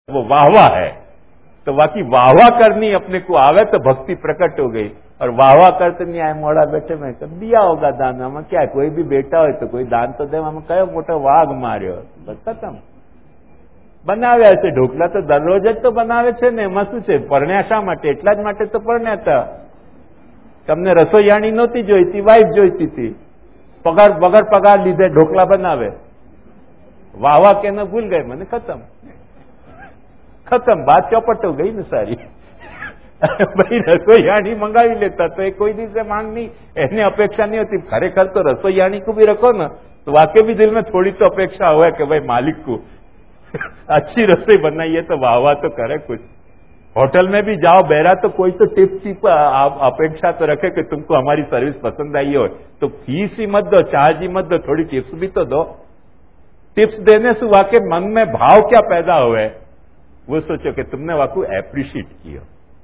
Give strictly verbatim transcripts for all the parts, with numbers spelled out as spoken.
वो वाहवा है। तो बाकी वाहवा करनी अपने को आवे तो भक्ति प्रकट हो गई, और वाहवा करते नहीं आए मोड़ा बेटे में तो दिया होगा दान। हम क्या कोई भी बेटा हो तो कोई दान तो दे, हम कहो मोटो वाघ मार्यो बस खत्म। બનાવે છે ઢોકલા તો દરરોજ જ તો બનાવે છે ને, એમાં શું છે? પરણ્યા શા માટે? એટલા જ માટે તો પરણ્યા હતા। તમને રસોઈયાણી નહોતી જોઈતી, વાઈફ જોઈતી હતી, પગાર વગર પગાર લીધે ઢોકલા બનાવે। વાહવા કે ન ભૂલ ગઈ મને, ખતમ ખતમ, બાત ચોપટ हो गई ને સારી। ભાઈ રસોઈયાણી મંગાવી લેતા તો એ કોઈ દિવસે માંગ નહીં, એની અપેક્ષા नहीं होती। खरेखर तो रसोईयाणी को भी रखो ना तो वाकई भी दिल में थोड़ी तो अपेक्षा हुआ कि भाई मालिक को अच्छी रसोई बनाइए तो वाह वाह तो करे कुछ। होटल में भी जाओ बहरा तो कोई तो टिप्स की अपेक्षा तो रखे कि तुमको हमारी सर्विस पसंद आई हो, तो फीस ही मत दो, चार्ज ही मत दो, थोड़ी टिप्स भी तो दो। टिप्स देने से वाकई मन में भाव क्या पैदा हुए वो सोचो कि तुमने वाकू एप्रिशिएट किया।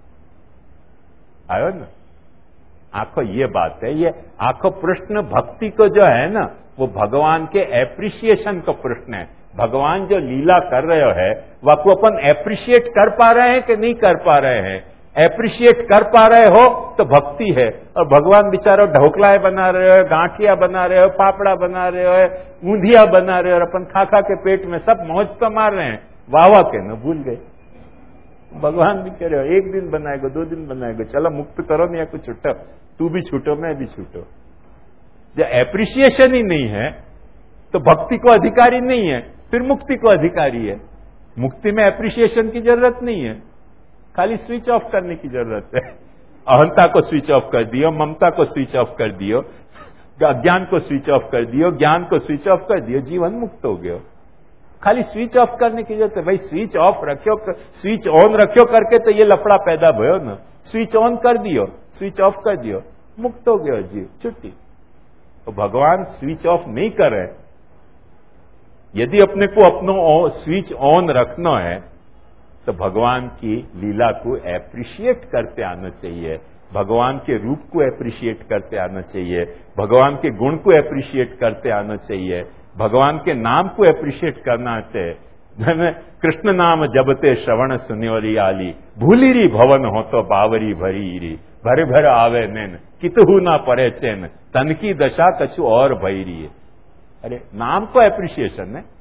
आयो ना, आखो ये बात है, ये आखो प्रश्न भक्ति को जो है ना वो भगवान के एप्रिसिएशन का प्रश्न है। भगवान जो लीला कर रहे है वह को अपन एप्रिशिएट कर पा रहे हैं कि नहीं कर पा रहे हैं? एप्रिशिएट कर पा रहे हो तो भक्ति है। और भगवान बेचारो ढोकलाए बना रहे हो, गांठिया बना रहे हो, पापड़ा बना रहे हो, ऊंधिया बना रहे हो, और अपन खा खा के पेट में सब मौज तो मार रहे हैं, वाह वाह के न भूल गए। भगवान भी कह रहे हो एक दिन बनाएगा, दो दिन बनाएगा, चलो मुक्त करो नहीं या कुछ छूटो, तू भी छूटो मैं भी छूटो। जब एप्रिसिएशन ही नहीं है तो भक्ति को अधिकारी नहीं है, फिर मुक्ति को अधिकारी है। मुक्ति में एप्रिसिएशन की जरूरत नहीं है, खाली स्विच ऑफ करने की जरूरत है। अहंता को स्विच ऑफ कर दियो, ममता को स्विच ऑफ कर दियो, अज्ञान को स्विच ऑफ कर दियो, ज्ञान को स्विच ऑफ कर दियो, जीवन मुक्त हो गयो। खाली स्विच ऑफ करने की जरूरत है। भाई स्विच ऑफ रखियो, स्विच ऑन रखियो करके तो ये लफड़ा पैदा भयो ना। स्विच ऑन कर दियो, स्विच ऑफ कर दियो, मुक्त हो गयो जीव, छुट्टी। तो भगवान स्विच ऑफ नहीं कर रहे। यदि अपने को अपनो स्विच ऑन रखना है तो भगवान की लीला को एप्रिशिएट करते आना चाहिए, भगवान के रूप को एप्रिशिएट करते आना चाहिए, भगवान के गुण को एप्रिशिएट करते आना चाहिए, भगवान के नाम को एप्रिशिएट करना चाहिए। कृष्ण नाम जबते श्रवण सुन्योरी आली, भूली री भवन हो तो बावरी भरी री, भरे भर आवे नैन कितहू ना परे चैन, तन की दशा कछु और भैरी। अरे नाम को एप्रिशिएशन है,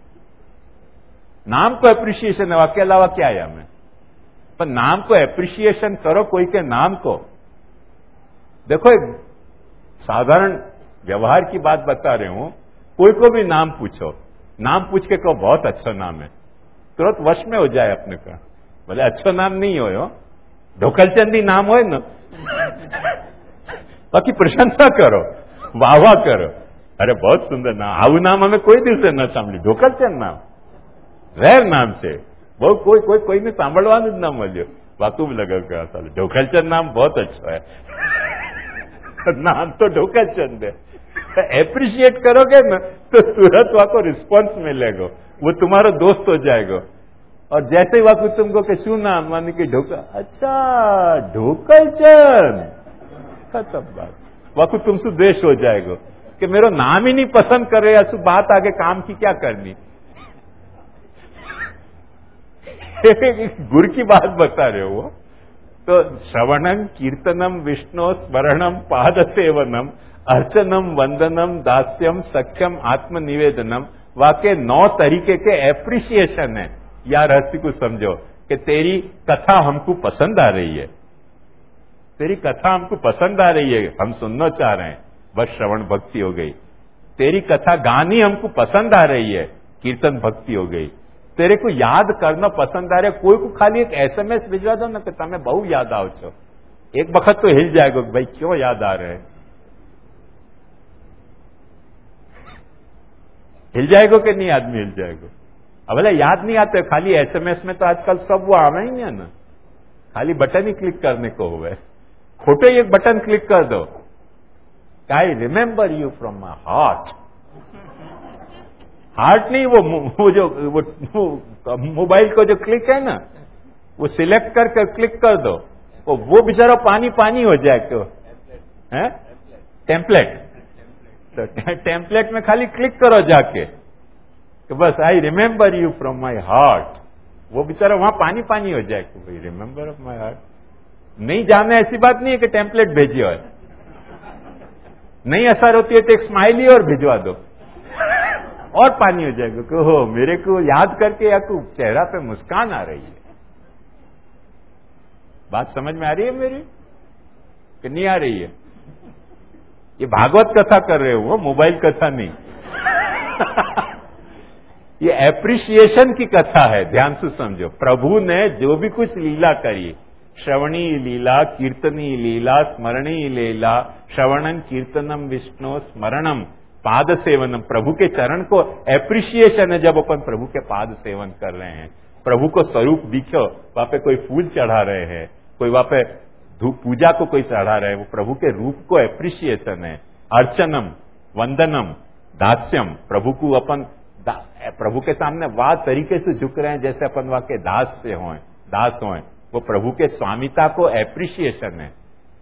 नाम को एप्रिशिएशन है, के अलावा क्या है हमें? पर नाम को एप्रिशिएशन करो कोई के नाम को। देखो एक साधारण व्यवहार की बात बता रहे हूं, कोई को भी नाम पूछो, नाम पूछ के कहो बहुत अच्छा नाम है, तुरंत वश में हो जाए अपने का। बोले अच्छा नाम नहीं हो, ढोकलचंदी नाम हो ना, बाकी प्रशंसा करो, वाह वाह करो, अरे बहुत सुंदर नाम, आવું नाम हमें कोई दिल से न सांभळ्યું, ढोकलचंद नाम રેર નામ છે, બહુ કોઈ કોઈ કોઈને સાંભળવાનું જ ના મળ્યું, વાતું લગાવ કે સાલે ढोकलचंद नाम बहुत अच्छा है। नाम तो ढोकलचंद है। एप्रिशिएट करोगे ना तो तुरंत वहां को रिस्पॉन्स मिलेगा, वो तुम्हारा दोस्त हो जाएगा। और जैसे ही वाकू तुमको के शू नाम माने कि ढोका, अच्छा ढोकलचंद, खत्म बात। वाकू तुमसे द्वेष हो जाएगा कि मेरा नाम ही नहीं पसंद कर रहे, ऐसी बात आगे काम की क्या करनी। गुरु की बात बता रहे हो। तो श्रवणम कीर्तनम विष्णु स्मरणम पाद सेवनम अर्चनम वंदनम दास्यम सख्यम आत्मनिवेदनम, वाके नौ तरीके के एप्रिसिएशन है। या रहस्य को समझो कि तेरी कथा हमको पसंद आ रही है, तेरी कथा हमको पसंद आ रही है, हम सुनना चाह रहे हैं, बस श्रवण भक्ति हो गई। तेरी कथा गानी हमको पसंद आ रही है, कीर्तन भक्ति हो गई। तेरे को याद करना पसंद आ रहा है, कोई को खाली एक एसएमएस भिजवा दो ना कि तमें बहु याद आओ छो, एक वक्त तो हिल जाएगा भाई क्यों याद आ रहे हैं, हिल जाएगा कि नहीं आदमी हिल जाएगा। अब भले याद नहीं आते, खाली एसएमएस में तो आजकल सब वो आवे ही नहीं है ना, खाली बटन ही क्लिक करने को हुए, खोटे एक बटन क्लिक कर दो, I remember you from my heart. Heart नहीं, वो वो जो वो, वो मोबाइल को जो क्लिक है ना, वो सिलेक्ट करके क्लिक कर दो, वो वो बेचारा पानी पानी हो जाए। क्यों है टेम्पलेट, तो टेम्पलेट में खाली क्लिक करो जाके कि बस I remember you from my heart, वो बेचारा वहां पानी पानी हो जाए कि भाई रिमेंबर ऑफ माई हार्ट। नहीं जाना ऐसी बात नहीं है कि टेम्पलेट भेजिए, और नहीं असर होती है तो एक स्माइली और भिजवा दो और पानी हो जाएगा कि हो मेरे को याद करके या को चेहरा पे मुस्कान आ रही है। बात समझ में आ रही है मेरी कि नहीं आ रही है? ये भागवत कथा कर रहे हो, मोबाइल कथा नहीं ये एप्रिसिएशन की कथा है, ध्यान से समझो। प्रभु ने जो भी कुछ लीला करी, श्रवणी लीला, कीर्तनी लीला, स्मरणी लीला, श्रवणम कीर्तनम विष्णु स्मरणम पाद सेवनम, प्रभु के चरण को एप्रिसिएशन है। जब अपन प्रभु के पाद सेवन कर रहे हैं, प्रभु को स्वरूप दिखो, वहां पे कोई फूल चढ़ा रहे हैं, कोई वहां पे धूप पूजा को कोई चढ़ा रहे हैं, वो प्रभु के रूप को एप्रिसिएशन है। अर्चनम, वंदनम, दास्यम, प्रभु को अपन प्रभु के सामने वाह तरीके से झुक रहे हैं जैसे अपन वहां के दास से हों, दास हों, वो प्रभु के स्वामिता को एप्रिसिएशन है।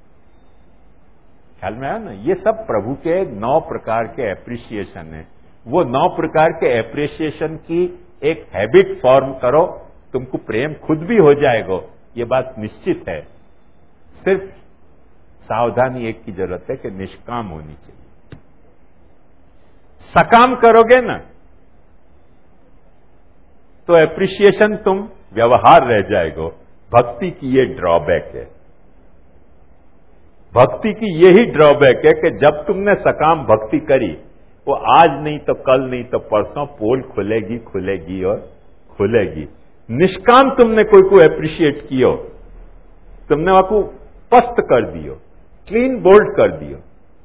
ख्याल में आया ना? ये सब प्रभु के नौ प्रकार के एप्रिसिएशन है। वो नौ प्रकार के एप्रिसिएशन की एक हैबिट फॉर्म करो, तुमको प्रेम खुद भी हो जाएगा, ये बात निश्चित है। सिर्फ सावधानी एक की जरूरत है कि निष्काम होनी चाहिए। सकाम करोगे ना तो एप्रिसिएशन तुम व्यवहार रह जाएगा। भक्ति की ये ड्रॉबैक है, भक्ति की यही ड्रॉबैक है कि जब तुमने सकाम भक्ति करी, वो आज नहीं तो कल नहीं तो परसों पोल खुलेगी खुलेगी और खुलेगी। निष्काम तुमने कोई को एप्रिशिएट कियो, तुमने वहां को पस्त कर दियो, क्लीन बोल्ड कर दियो।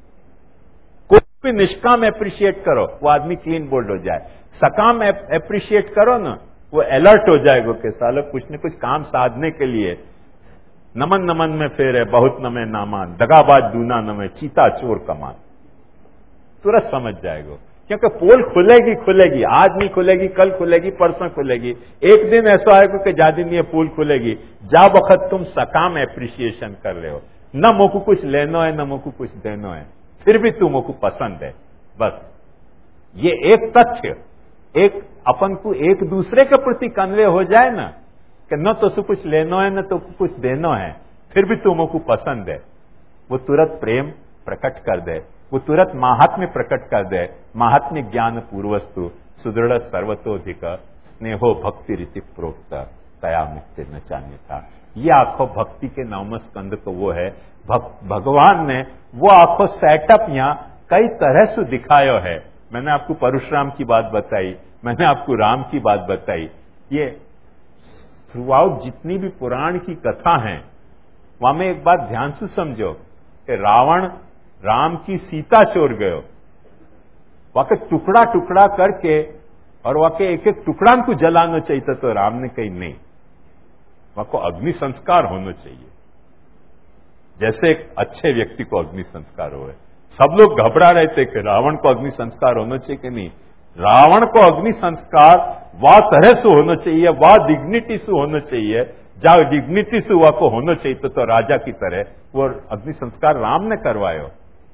कोई भी निष्काम एप्रिशिएट करो, वो आदमी क्लीन बोल्ड हो जाए। सकाम एप्रिशिएट करो ना, वो अलर्ट हो जाएगा कि साला कुछ न कुछ काम साधने के लिए नमन नमन में फेर है, बहुत नमे नामान, दगाबाज दूना नमे, चीता चोर कमान, तुरंत समझ जाएगा। क्योंकि पोल खुलेगी खुलेगी, आज नहीं खुलेगी, कल खुलेगी, परसों खुलेगी। एक दिन ऐसा आएगा कि ज्यादा नहीं पोल खुलेगी। जा वक्त तुम सकाम एप्रिसिएशन कर रहे हो, न मोको कुछ लेना है न मोको कुछ देना है, फिर भी तू मोको पसंद है। बस ये एक तथ्य, एक अपन को एक दूसरे के प्रति कन्वे हो जाए ना कि न तो सु कुछ लेना है न तो कुछ देना है, फिर भी तुमको पसंद है, वो तुरंत प्रेम प्रकट कर दे, वो तुरंत महात्म्य प्रकट कर दे। महात्म्य ज्ञान पूर्वस्तु सुदृढ़ सर्वतोधिक स्नेहो भक्ति रीति प्रोक्त तया मुक्ति न चाहने था। ये आंखों भक्ति के नवम स्कंद को वो है। भग, भगवान ने वो आंखों सेटअप यहां कई तरह से दिखायो है। मैंने आपको परशुराम की बात बताई, मैंने आपको राम की बात बताई। ये थ्रू आउट जितनी भी पुराण की कथा हैं, वहां में एक बात ध्यान से समझो कि रावण राम की सीता चोर गयो, वहां के टुकड़ा टुकड़ा करके और वहां के एक एक टुकड़ा को जलाना चाहिए, तो राम ने कही नहीं, वहां को अग्नि संस्कार होना चाहिए, जैसे एक अच्छे व्यक्ति को अग्नि संस्कार हो। सब लोग घबरा रहे थे कि रावण को अग्नि संस्कार होना चाहिए कि नहीं। रावण को अग्नि संस्कार वाह तरह से होना चाहिए, वाह डिग्निटी से होना चाहिए, जहां डिग्निटी से हुआ को होना चाहिए तो, तो राजा की तरह वो अग्नि संस्कार राम ने करवायो।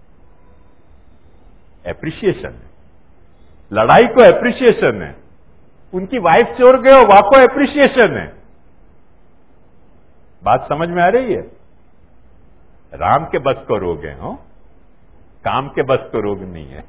एप्रिसिएशन है, लड़ाई को एप्रिसिएशन है। उनकी वाइफ चोर गए, वहां को एप्रिसिएशन है। बात समझ में आ रही है? राम के बस को रोग है, हो काम के बस को रोग नहीं है।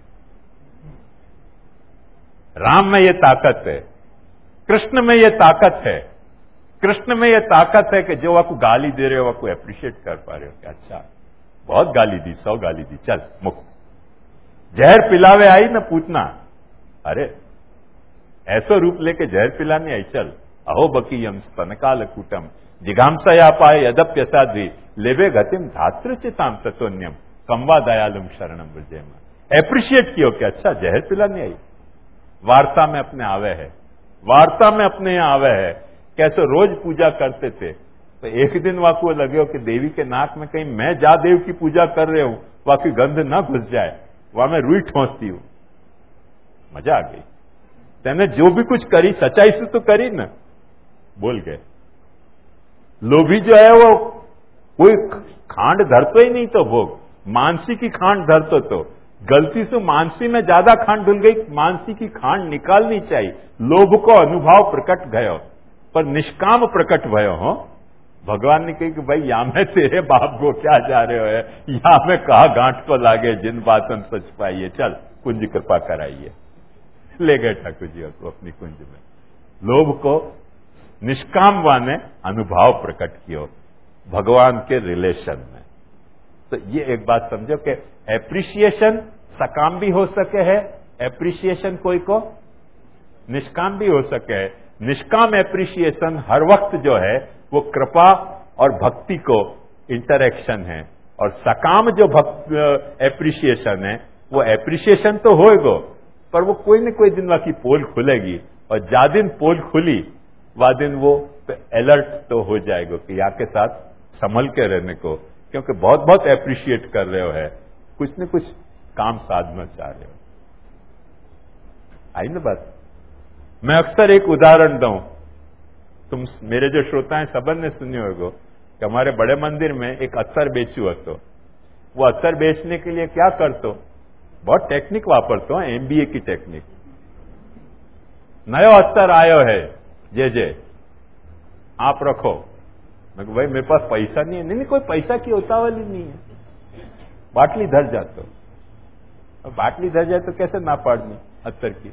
राम में ये ताकत है, कृष्ण में ये ताकत है। कृष्ण में ये ताकत है कि जो आपको गाली दे रहे हो आपको एप्रिशिएट कर पा रहे हो कि अच्छा बहुत गाली दी, सौ गाली दी, चल मुक्त। जहर पिलावे आई न पूतना, अरे ऐसा रूप लेके जहर पिलाने आई, चल अहो बकीयम स्तनकाल कूटम जिघांसया पाए यदप्यसाध्वी लेवे गतिम धातृचिताम तत्वन्यम कम्वा दयालुम शरणम ब्रजेम। एप्रिशिएट किया कि अच्छा जहर पिलाने आई, वार्ता में अपने आवे है, वार्ता में अपने यहां आवे है। कैसे रोज पूजा करते थे, तो एक दिन वाकू लगे हो कि देवी के नाक में कहीं मैं जा देव की पूजा कर रहे हूं, वाकई गंध ना घुस जाए, वहां मैं रुई ठोंसती हूं। मजा आ गई। तेने जो भी कुछ करी सच्चाई से तो करी ना, बोल गए। लोभी जो है वो कोई खांड धरतो ही नहीं, तो भोग मानसी की खांड धरतो, तो गलती से मानसी में ज्यादा खांड धुल गई, मानसी की खांड निकालनी चाहिए। लोभ को अनुभव प्रकट गयो, पर निष्काम प्रकट भयो हो। भगवान ने कही कि भाई या में तेरे बाप को क्या जा रहे हो है, या में कहा गांठ को लागे जिन बातन सच पाइए, चल कुंज कृपा कराइए। ले गए ठाकुर जी को अपनी कुंज में। लोभ को निष्काम वाने अनुभाव प्रकट कियो भगवान के रिलेशन में। तो ये एक बात समझो कि एप्रिसिएशन सकाम भी हो सके है, एप्रिसिएशन कोई को निष्काम भी हो सके है। निष्काम एप्रिसिएशन हर वक्त जो है वो कृपा और भक्ति को इंटरेक्शन है, और सकाम जो भक्त एप्रिसिएशन है वो एप्रिसिएशन तो होएगो, पर वो कोई न कोई दिन वहां की पोल खुलेगी, और जा दिन पोल खुली वह दिन वो अलर्ट तो हो जाएगा कि यहाँ के साथ संभल के रहने को, क्योंकि बहुत बहुत एप्रिशिएट कर रहे हो है, कुछ न कुछ काम साधना चाह रहे हो। आई ना बात। मैं अक्सर एक उदाहरण दूं, तुम मेरे जो श्रोता हैं सबन ने सुनी होगो कि हमारे बड़े मंदिर में एक अत्तर बेचू हतो। वो अत्तर बेचने के लिए क्या करतो, बहुत टेक्निक वापरतो, एमबीए की टेक्निक। नयो अत्तर आयो है, जे जे आप रखो। मैं भाई मेरे पास पैसा नहीं है। नहीं नहीं, कोई पैसा की उतावल ही नहीं है, बाटली धर जातो। और बाटली धर जाए तो कैसे ना पाड़नी अत्तर की।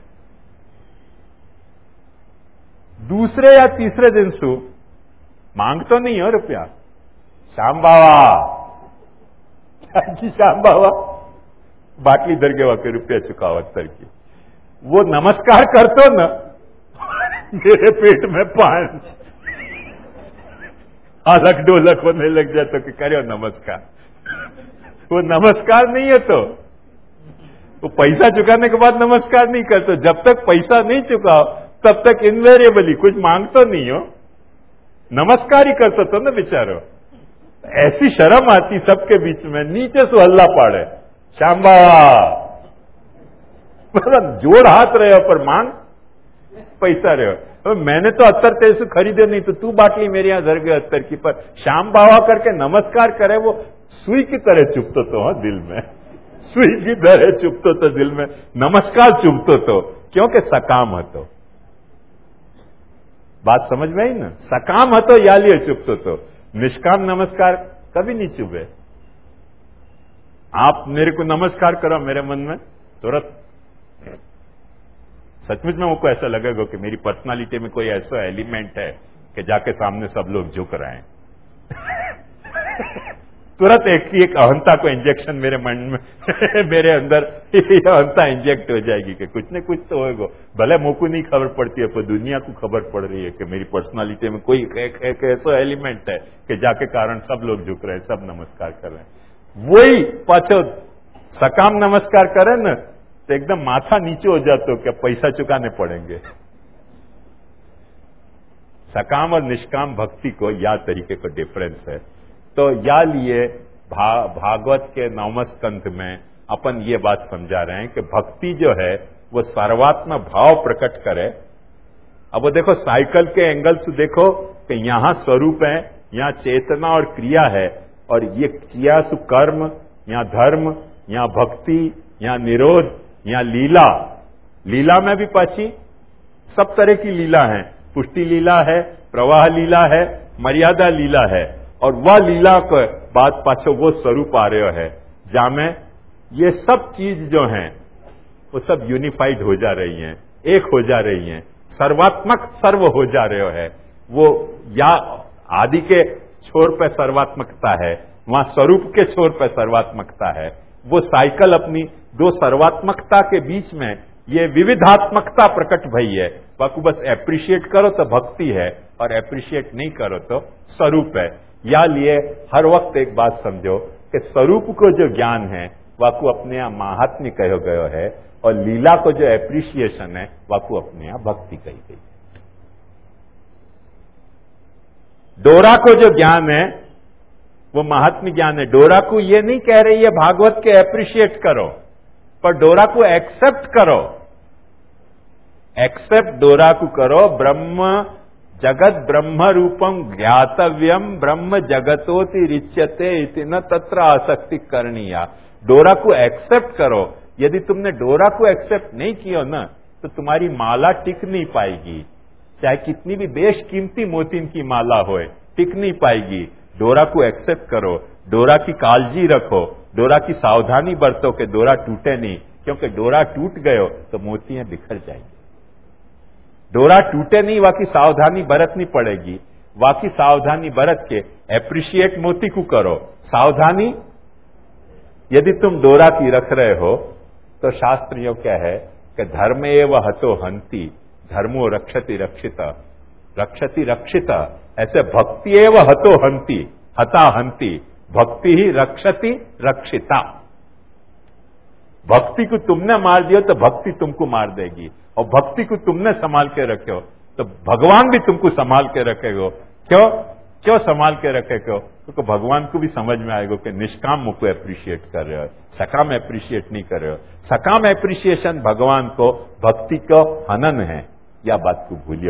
दूसरे या तीसरे दिन सु मांग तो नहीं हो रुपया, श्याम बाबा श्याम बाबा बाटली धर के वाके रुपया चुकाओ अत्तर की। वो नमस्कार करतो न, मेरे पेट में पान अलग डोलक होने लग जाता कि करो नमस्कार। वो नमस्कार नहीं है, तो वो पैसा चुकाने के बाद नमस्कार नहीं करते। जब तक पैसा नहीं चुकाओ तब तक इनवेरिएबली कुछ मांगतो नहीं हो, नमस्कार ही करते तो ना बेचारो। ऐसी शर्म आती सबके बीच में, नीचे से हल्ला पाड़े, श्याम बाबा मतलब जोड़ हाथ रहे हो पर मांग पैसा रहे हो। मैंने तो अत्तर तेरे से खरीदे नहीं, तो तू बाटली मेरे यहां धर गए अत्तर की। पर श्याम बाबा करके नमस्कार करे, वो सुई की तरह चुपतो तो हाँ दिल में, सुई की तरह चुपतो तो दिल में, नमस्कार चुपतो तो, क्योंकि सकाम हतो। बात समझ में आई ना, सकाम हतो या लिए चुपतो तो, निष्काम नमस्कार कभी नहीं चुभे। आप मेरे को नमस्कार करो मेरे मन में तुरंत सचमुच में मुझको ऐसा लगेगा कि मेरी पर्सनालिटी में कोई ऐसा एलिमेंट है कि जाके सामने सब लोग झुक रहे हैं। तुरंत एक ही एक अहंता को इंजेक्शन मेरे मन में मेरे अंदर अहंता इंजेक्ट हो जाएगी कि कुछ न कुछ तो होएगा। भले मुझको नहीं खबर पड़ती है, पर दुनिया को खबर पड़ रही है कि मेरी पर्सनालिटी में कोई एक, एक ऐसा एलिमेंट है कि जाके कारण सब लोग झुक रहे हैं, सब नमस्कार कर रहे हैं। वही पाछो सकाम नमस्कार करे न तो एकदम माथा नीचे हो जाते हो कि पैसा चुकाने पड़ेंगे। सकाम और निष्काम भक्ति को या तरीके का डिफरेंस है। तो या लिए भा, भागवत के नौम स्कंध में अपन ये बात समझा रहे हैं कि भक्ति जो है वो सर्वात्म भाव प्रकट करे। अब वो देखो साइकिल के एंगल से देखो कि यहां स्वरूप है, यहां चेतना और क्रिया है, और ये किया सु कर्म, यहां धर्म, यहां भक्ति, यहां निरोध, यहां लीला। लीला में भी पाची सब तरह की लीला है, पुष्टि लीला है, प्रवाह लीला है, मर्यादा लीला है, और वह लीला के बाद पाछो वो स्वरूप आ रहे है जामे ये सब चीज जो हैं वो सब यूनिफाइड हो जा रही हैं, एक हो जा रही हैं, सर्वात्मक सर्व हो जा रहे है। वो या आदि के छोर पे सर्वात्मकता है, वहां स्वरूप के छोर पे सर्वात्मकता है। वो साइकिल अपनी दो सर्वात्मकता के बीच में ये विविधात्मकता प्रकट भई है। बाकी बस एप्रिशिएट करो तो भक्ति है, और एप्रिशिएट नहीं करो तो स्वरूप है। या लिए हर वक्त एक बात समझो कि स्वरूप को जो ज्ञान है वाकू अपने यहां महात्म्य कहो गयो है, और लीला को जो एप्रिशिएशन है वाकू अपने यहां भक्ति कही गई है। डोरा को जो ज्ञान है वो महात्म्य ज्ञान है। डोरा को ये नहीं कह रही है भागवत के एप्रिशिएट करो, पर डोरा को एक्सेप्ट करो। एक्सेप्ट डोरा को करो। ब्रह्म जगत ब्रह्म रूपम ज्ञातव्यम ब्रह्म जगतोति रिच्यते इति न तत्र आसक्ति करणीया। डोरा को एक्सेप्ट करो। यदि तुमने डोरा को एक्सेप्ट नहीं किया ना तो तुम्हारी माला टिक नहीं पाएगी, चाहे कितनी भी बेशकीमती मोतिन की माला होए, टिक नहीं पाएगी। डोरा को एक्सेप्ट करो, डोरा की कालजी रखो, डोरा की सावधानी बरतो कि डोरा टूटे नहीं, क्योंकि डोरा टूट गयो तो मोतियां बिखर जाएंगी। डोरा टूटे नहीं, वाकी सावधानी बरतनी पड़ेगी। वाकी सावधानी बरत के एप्रिशिएट मोती को करो। सावधानी यदि तुम डोरा की रख रहे हो तो शास्त्रियों क्या है कि धर्म एव हतो हंति, धर्मो रक्षति रक्षिता, रक्षति रक्षिता। ऐसे भक्ति एव हतो हंति, हता हंति, भक्ति ही रक्षति रक्षिता। भक्ति को तुमने मार दिया तो भक्ति तुमको मार देगी, और भक्ति को तुमने संभाल के रखे हो तो भगवान भी तुमको संभाल के रखेगा। क्यों क्यों संभाल के रखेगा? क्योंकि भगवान को भी समझ में आएगा कि निष्काम मुझको एप्रिशिएट कर रहे हो, सकाम एप्रिशिएट नहीं कर रहे हो। सकाम एप्रिशिएशन भगवान को भक्ति को हनन है, या बात को भूलिए।